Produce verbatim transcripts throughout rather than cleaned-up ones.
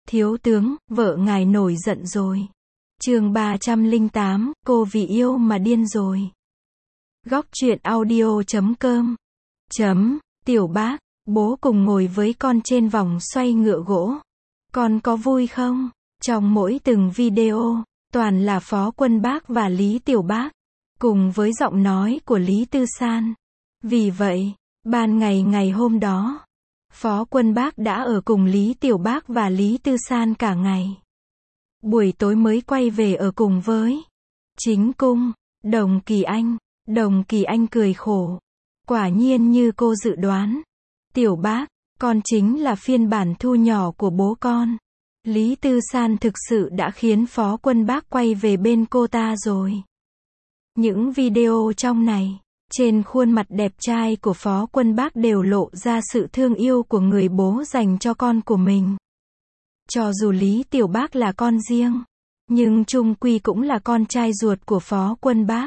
Thiếu tướng, vợ ngài nổi giận rồi. Chương ba trăm lẻ tám, cô vì yêu mà điên rồi. Góc truyện audio chấm com. Chấm, tiểu bác, bố cùng ngồi với con trên vòng xoay ngựa gỗ. Con có vui không? Trong mỗi từng video, toàn là Phó Quân Bác và Lý Tiểu Bác, cùng với giọng nói của Lý Tư San. Vì vậy, ban ngày ngày hôm đó, Phó Quân Bác đã ở cùng Lý Tiểu Bác và Lý Tư San cả ngày. Buổi tối mới quay về ở cùng với chính cung, Đồng Kỳ Anh. Đồng Kỳ Anh cười khổ. Quả nhiên như cô dự đoán. Tiểu Bác, con chính là phiên bản thu nhỏ của bố con. Lý Tư San thực sự đã khiến Phó Quân Bác quay về bên cô ta rồi. Những video trong này, trên khuôn mặt đẹp trai của Phó Quân Bác đều lộ ra sự thương yêu của người bố dành cho con của mình. Cho dù Lý Tiểu Bác là con riêng, nhưng chung quy cũng là con trai ruột của Phó Quân Bác.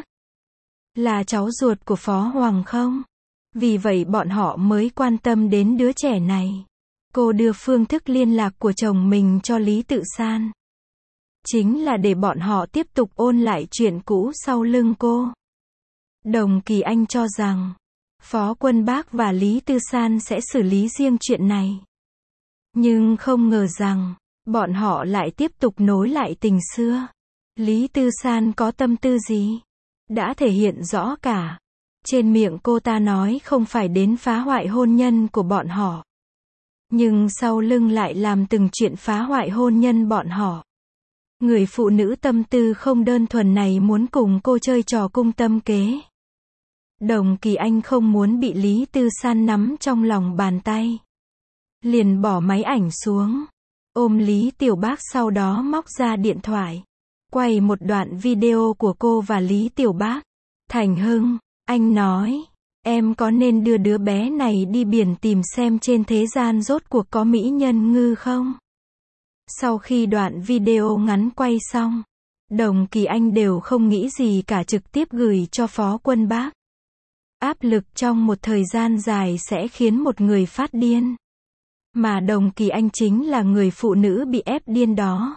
Là cháu ruột của Phó Hoàng không? Vì vậy bọn họ mới quan tâm đến đứa trẻ này. Cô đưa phương thức liên lạc của chồng mình cho Lý Tự San. Chính là để bọn họ tiếp tục ôn lại chuyện cũ sau lưng cô. Đồng Kỳ Anh cho rằng, Phó Quân Bác và Lý Tư San sẽ xử lý riêng chuyện này. Nhưng không ngờ rằng, bọn họ lại tiếp tục nối lại tình xưa. Lý Tư San có tâm tư gì? Đã thể hiện rõ cả. Trên miệng cô ta nói không phải đến phá hoại hôn nhân của bọn họ. Nhưng sau lưng lại làm từng chuyện phá hoại hôn nhân bọn họ. Người phụ nữ tâm tư không đơn thuần này muốn cùng cô chơi trò cung tâm kế. Đồng Kỳ Anh không muốn bị Lý Tư San nắm trong lòng bàn tay. Liền bỏ máy ảnh xuống. Ôm Lý Tiểu Bác sau đó móc ra điện thoại. Quay một đoạn video của cô và Lý Tiểu Bác. Thành Hưng, anh nói, em có nên đưa đứa bé này đi biển tìm xem trên thế gian rốt cuộc có mỹ nhân ngư không? Sau khi đoạn video ngắn quay xong, Đồng Kỳ Anh đều không nghĩ gì cả trực tiếp gửi cho Phó Quân Bác. Áp lực trong một thời gian dài sẽ khiến một người phát điên. Mà Đồng Kỳ Anh chính là người phụ nữ bị ép điên đó.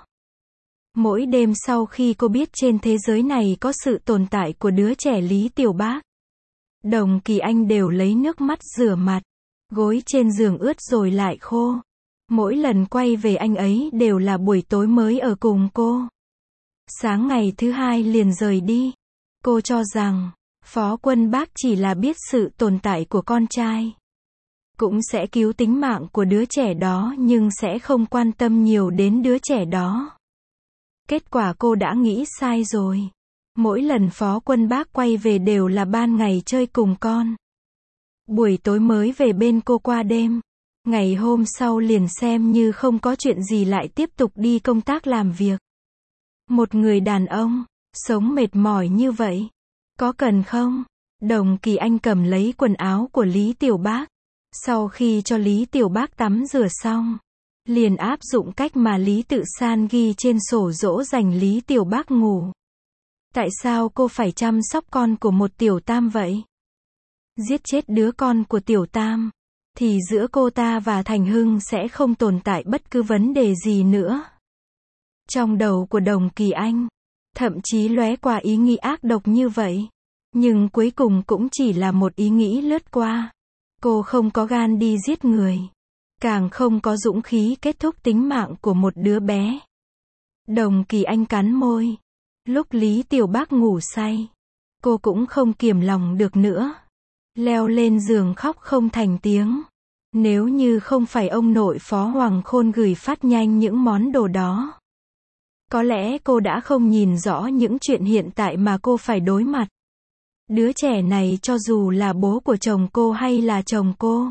Mỗi đêm sau khi cô biết trên thế giới này có sự tồn tại của đứa trẻ Lý Tiểu Bác, Đồng Kỳ Anh đều lấy nước mắt rửa mặt. Gối trên giường ướt rồi lại khô. Mỗi lần quay về anh ấy đều là buổi tối mới ở cùng cô. Sáng ngày thứ hai liền rời đi. Cô cho rằng, Phó Quân Bác chỉ là biết sự tồn tại của con trai. Cũng sẽ cứu tính mạng của đứa trẻ đó nhưng sẽ không quan tâm nhiều đến đứa trẻ đó. Kết quả cô đã nghĩ sai rồi. Mỗi lần Phó Quân Bác quay về đều là ban ngày chơi cùng con. Buổi tối mới về bên cô qua đêm. Ngày hôm sau liền xem như không có chuyện gì lại tiếp tục đi công tác làm việc. Một người đàn ông, sống mệt mỏi như vậy. Có cần không? Đồng Kỳ Anh cầm lấy quần áo của Lý Tiểu Bác. Sau khi cho Lý Tiểu Bác tắm rửa xong, liền áp dụng cách mà Lý Tự San ghi trên sổ dỗ dành Lý Tiểu Bác ngủ. Tại sao cô phải chăm sóc con của một tiểu tam vậy? Giết chết đứa con của tiểu tam, thì giữa cô ta và Thành Hưng sẽ không tồn tại bất cứ vấn đề gì nữa. Trong đầu của Đồng Kỳ Anh, thậm chí lóe qua ý nghĩ ác độc như vậy. Nhưng cuối cùng cũng chỉ là một ý nghĩ lướt qua. Cô không có gan đi giết người. Càng không có dũng khí kết thúc tính mạng của một đứa bé. Đồng Kỳ Anh cắn môi. Lúc Lý Tiểu Bác ngủ say, cô cũng không kiềm lòng được nữa. Leo lên giường khóc không thành tiếng. Nếu như không phải ông nội Phó Hoàng Khôn gửi phát nhanh những món đồ đó, có lẽ cô đã không nhìn rõ những chuyện hiện tại mà cô phải đối mặt. Đứa trẻ này cho dù là bố của chồng cô hay là chồng cô,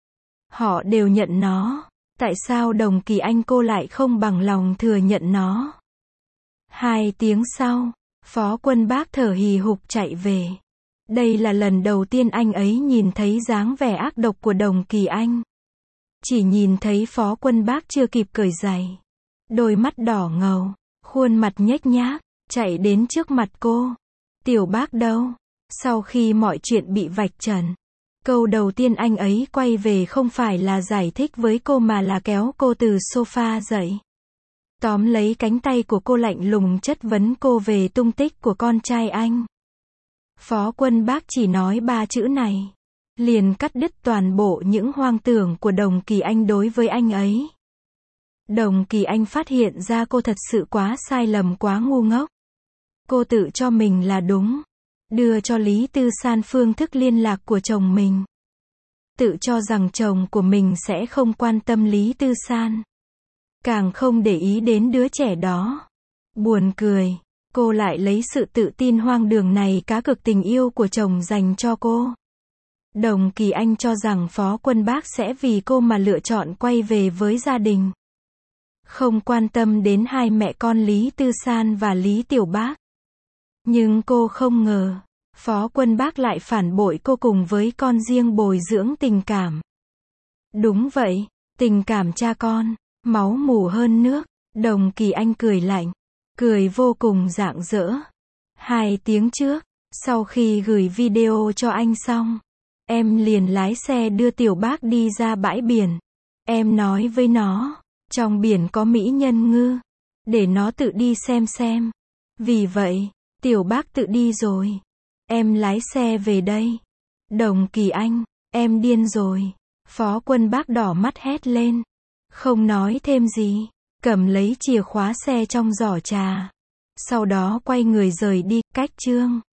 họ đều nhận nó. Tại sao Đồng Kỳ Anh cô lại không bằng lòng thừa nhận nó? Hai tiếng sau, Phó Quân Bác thở hì hục chạy về. Đây là lần đầu tiên anh ấy nhìn thấy dáng vẻ ác độc của Đồng Kỳ Anh. Chỉ nhìn thấy Phó Quân Bác chưa kịp cởi giày. Đôi mắt đỏ ngầu, khuôn mặt nhếch nhác, chạy đến trước mặt cô. Tiểu Bác đâu? Sau khi mọi chuyện bị vạch trần, câu đầu tiên anh ấy quay về không phải là giải thích với cô mà là kéo cô từ sofa dậy. tóm lấy cánh tay của cô lạnh lùng chất vấn cô về tung tích của con trai anh. Phó Quân Bác chỉ nói ba chữ này, liền cắt đứt toàn bộ những hoang tưởng của Đồng Kỳ Anh đối với anh ấy. Đồng Kỳ Anh phát hiện ra cô thật sự quá sai lầm, quá ngu ngốc. Cô tự cho mình là đúng, đưa cho Lý Tư San phương thức liên lạc của chồng mình. Tự cho rằng chồng của mình sẽ không quan tâm Lý Tư San, càng không để ý đến đứa trẻ đó. Buồn cười, cô lại lấy sự tự tin hoang đường này cá cược tình yêu của chồng dành cho cô. Đồng Kỳ Anh cho rằng Phó Quân Bác sẽ vì cô mà lựa chọn quay về với gia đình, không quan tâm đến hai mẹ con Lý Tư San và Lý Tiểu Bác. Nhưng cô không ngờ, Phó Quân Bác lại phản bội cô cùng với con riêng bồi dưỡng tình cảm. Đúng vậy, tình cảm cha con, máu mủ hơn nước. Đồng Kỳ Anh cười lạnh, cười vô cùng rạng rỡ. Hai tiếng trước, sau khi gửi video cho anh xong, em liền lái xe đưa Tiểu Bác đi ra bãi biển. Em nói với nó, trong biển có mỹ nhân ngư, để nó tự đi xem xem. Vì vậy, Tiểu Bác tự đi rồi. Em lái xe về đây. Đồng Kỳ Anh, em điên rồi. Phó Quân Bác đỏ mắt hét lên. Không nói thêm gì, cầm lấy chìa khóa xe trong giỏ trà. Sau đó quay người rời đi, cách chương.